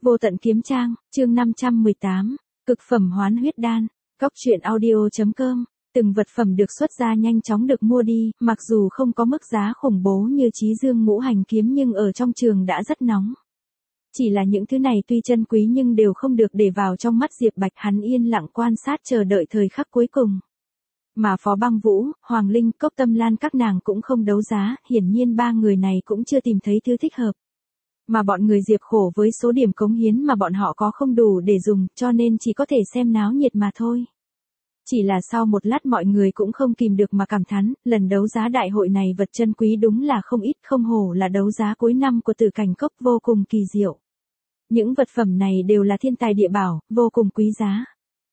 Vô tận kiếm trang, chương 518, cực phẩm hoán huyết đan, Cóc truyện audio.com. Từng vật phẩm được xuất ra nhanh chóng được mua đi, mặc dù không có mức giá khủng bố như Chí Dương ngũ hành kiếm nhưng ở trong trường đã rất nóng. Chỉ là những thứ này tuy chân quý nhưng đều không được để vào trong mắt Diệp Bạch, hắn yên lặng quan sát chờ đợi thời khắc cuối cùng. Mà Phó Băng Vũ, Hoàng Linh, Cốc Tâm Lan các nàng cũng không đấu giá, hiển nhiên ba người này cũng chưa tìm thấy thứ thích hợp. Mà bọn người Diệp khổ với số điểm cống hiến mà bọn họ có không đủ để dùng, cho nên chỉ có thể xem náo nhiệt mà thôi. Chỉ là sau một lát mọi người cũng không kìm được mà cảm thán, lần đấu giá đại hội này vật chân quý đúng là không ít, không hổ là đấu giá cuối năm của Tử Cảnh Cốc, vô cùng kỳ diệu. Những vật phẩm này đều là thiên tài địa bảo, vô cùng quý giá.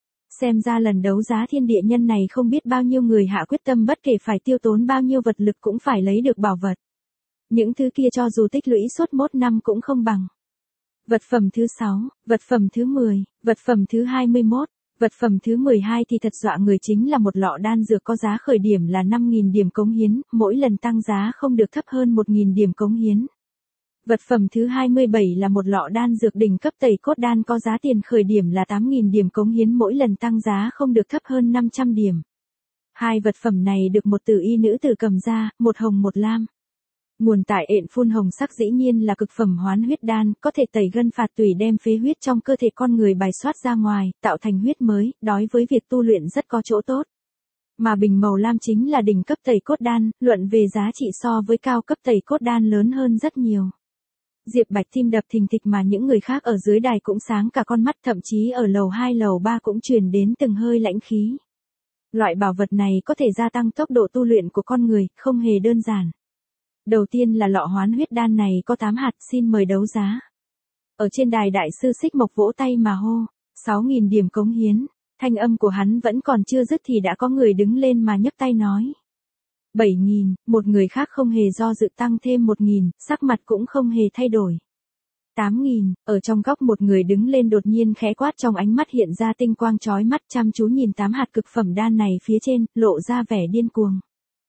Xem ra lần đấu giá thiên địa nhân này không biết bao nhiêu người hạ quyết tâm bất kể phải tiêu tốn bao nhiêu vật lực cũng phải lấy được bảo vật. Những thứ kia cho dù tích lũy suốt 1 năm cũng không bằng. Vật phẩm thứ 6, vật phẩm thứ 10, vật phẩm thứ 21, vật phẩm thứ 12 thì thật dọa người, chính là một lọ đan dược có giá khởi điểm là 5.000 điểm cống hiến, mỗi lần tăng giá không được thấp hơn 1.000 điểm cống hiến. Vật phẩm thứ 27 là một lọ đan dược đỉnh cấp tẩy cốt đan có giá tiền khởi điểm là 8.000 điểm cống hiến, mỗi lần tăng giá không được thấp hơn 500 điểm. Hai vật phẩm này được một tử y nữ tử cầm ra, một hồng một lam. Nguồn tại ện phun hồng sắc dĩ nhiên là cực phẩm hoán huyết đan, có thể tẩy gân phạt tủy, đem phế huyết trong cơ thể con người bài xoát ra ngoài, tạo thành huyết mới, đối với việc tu luyện rất có chỗ tốt. Mà bình màu lam chính là đỉnh cấp tẩy cốt đan, luận về giá trị so với cao cấp tẩy cốt đan lớn hơn rất nhiều. Diệp Bạch tim đập thình thịch mà những người khác ở dưới đài cũng sáng cả con mắt, thậm chí ở lầu 2 lầu 3 cũng truyền đến từng hơi lãnh khí. Loại bảo vật này có thể gia tăng tốc độ tu luyện của con người, không hề đơn giản. Đầu tiên là lọ hoán huyết đan này có 8 hạt, xin mời đấu giá. Ở trên đài đại sư Xích Mộc vỗ tay mà hô, 6.000 điểm cống hiến, thanh âm của hắn vẫn còn chưa dứt thì đã có người đứng lên mà nhấc tay nói. 7.000, một người khác không hề do dự tăng thêm 1.000, sắc mặt cũng không hề thay đổi. 8.000, ở trong góc một người đứng lên đột nhiên khẽ quát, trong ánh mắt hiện ra tinh quang chói mắt, chăm chú nhìn 8 hạt cực phẩm đan này phía trên, lộ ra vẻ điên cuồng.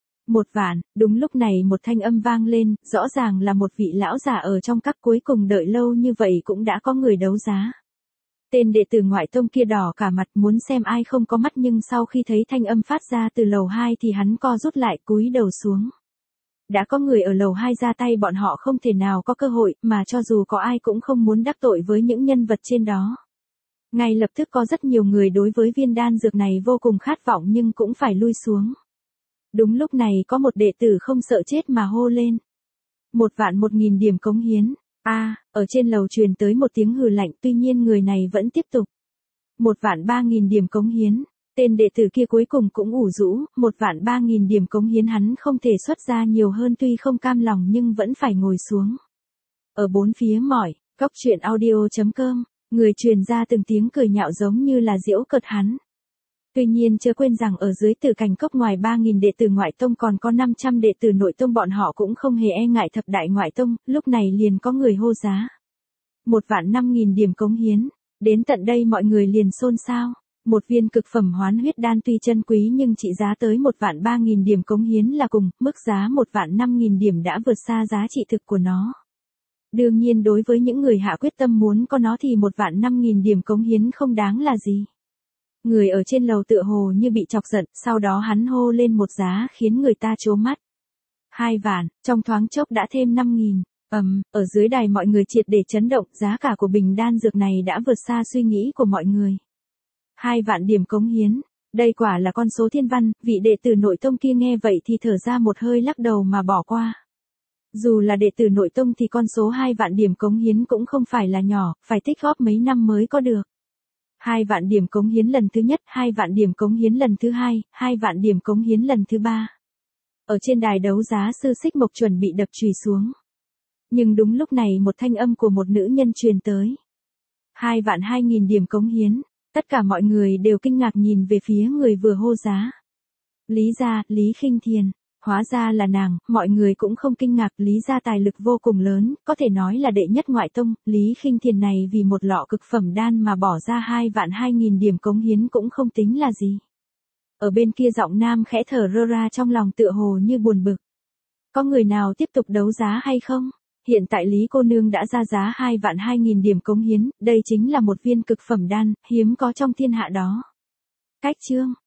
1 vạn, đúng lúc này một thanh âm vang lên, rõ ràng là một vị lão giả ở trong các, cuối cùng đợi lâu như vậy cũng đã có người đấu giá. Tên đệ tử ngoại tông kia đỏ cả mặt muốn xem ai không có mắt, nhưng sau khi thấy thanh âm phát ra từ lầu 2 thì hắn co rút lại, cúi đầu xuống. Đã có người ở lầu 2 ra tay, bọn họ không thể nào có cơ hội, mà cho dù có ai cũng không muốn đắc tội với những nhân vật trên đó. Ngay lập tức có rất nhiều người đối với viên đan dược này vô cùng khát vọng nhưng cũng phải lui xuống. Đúng lúc này có một đệ tử không sợ chết mà hô lên. 1.000 điểm cống hiến. Ở trên lầu truyền tới một tiếng hừ lạnh, tuy nhiên người này vẫn tiếp tục. 1.300.000 điểm cống hiến. Tên đệ tử kia cuối cùng cũng ủ rũ, 1.300.000 điểm cống hiến hắn không thể xuất ra nhiều hơn, tuy không cam lòng nhưng vẫn phải ngồi xuống. Ở bốn phía mỏi, Cóc truyện audio.com, người truyền ra từng tiếng cười nhạo giống như là giễu cợt hắn. Tuy nhiên chưa quên rằng ở dưới Tử Cảnh Cốc ngoài 3.000 đệ tử ngoại tông còn có 500 đệ tử nội tông, bọn họ cũng không hề e ngại thập đại ngoại tông, lúc này liền có người hô giá. 1.500.000 điểm cống hiến, đến tận đây mọi người liền xôn xao. Một viên cực phẩm hoán huyết đan tuy chân quý nhưng trị giá tới 1.300.000 điểm cống hiến là cùng, mức giá 1.500.000 điểm đã vượt xa giá trị thực của nó. Đương nhiên đối với những người hạ quyết tâm muốn có nó thì 1.500.000 điểm cống hiến không đáng là gì. Người ở trên lầu tựa hồ như bị chọc giận, sau đó hắn hô lên một giá khiến người ta trố mắt. 2 vạn, trong thoáng chốc đã thêm 5.000. Ở dưới đài mọi người triệt để chấn động, giá cả của bình đan dược này đã vượt xa suy nghĩ của mọi người. 2 vạn điểm cống hiến, đây quả là con số thiên văn, vị đệ tử nội tông kia nghe vậy thì thở ra một hơi, lắc đầu mà bỏ qua. Dù là đệ tử nội tông thì con số 2 vạn điểm cống hiến cũng không phải là nhỏ, phải tích góp mấy năm mới có được. 2 vạn điểm cống hiến lần thứ nhất, 2 vạn điểm cống hiến lần thứ hai, 2 vạn điểm cống hiến lần thứ ba. Ở trên đài đấu giá sư Xích Mộc chuẩn bị đập chùy xuống. Nhưng đúng lúc này một thanh âm của một nữ nhân truyền tới. 2.200.000 điểm cống hiến. Tất cả mọi người đều kinh ngạc nhìn về phía người vừa hô giá. Lý gia, Lý Khinh Thiền. Hóa ra là nàng, mọi người cũng không kinh ngạc, Lý gia tài lực vô cùng lớn, có thể nói là đệ nhất ngoại tông, Lý Khinh Thiền này vì một lọ cực phẩm đan mà bỏ ra 2.200.000 điểm cống hiến cũng không tính là gì. Ở bên kia giọng nam khẽ thở rơ ra, trong lòng tựa hồ như buồn bực. Có người nào tiếp tục đấu giá hay không? Hiện tại Lý cô nương đã ra giá 2.200.000 điểm cống hiến, đây chính là một viên cực phẩm đan, hiếm có trong thiên hạ đó. Cách chương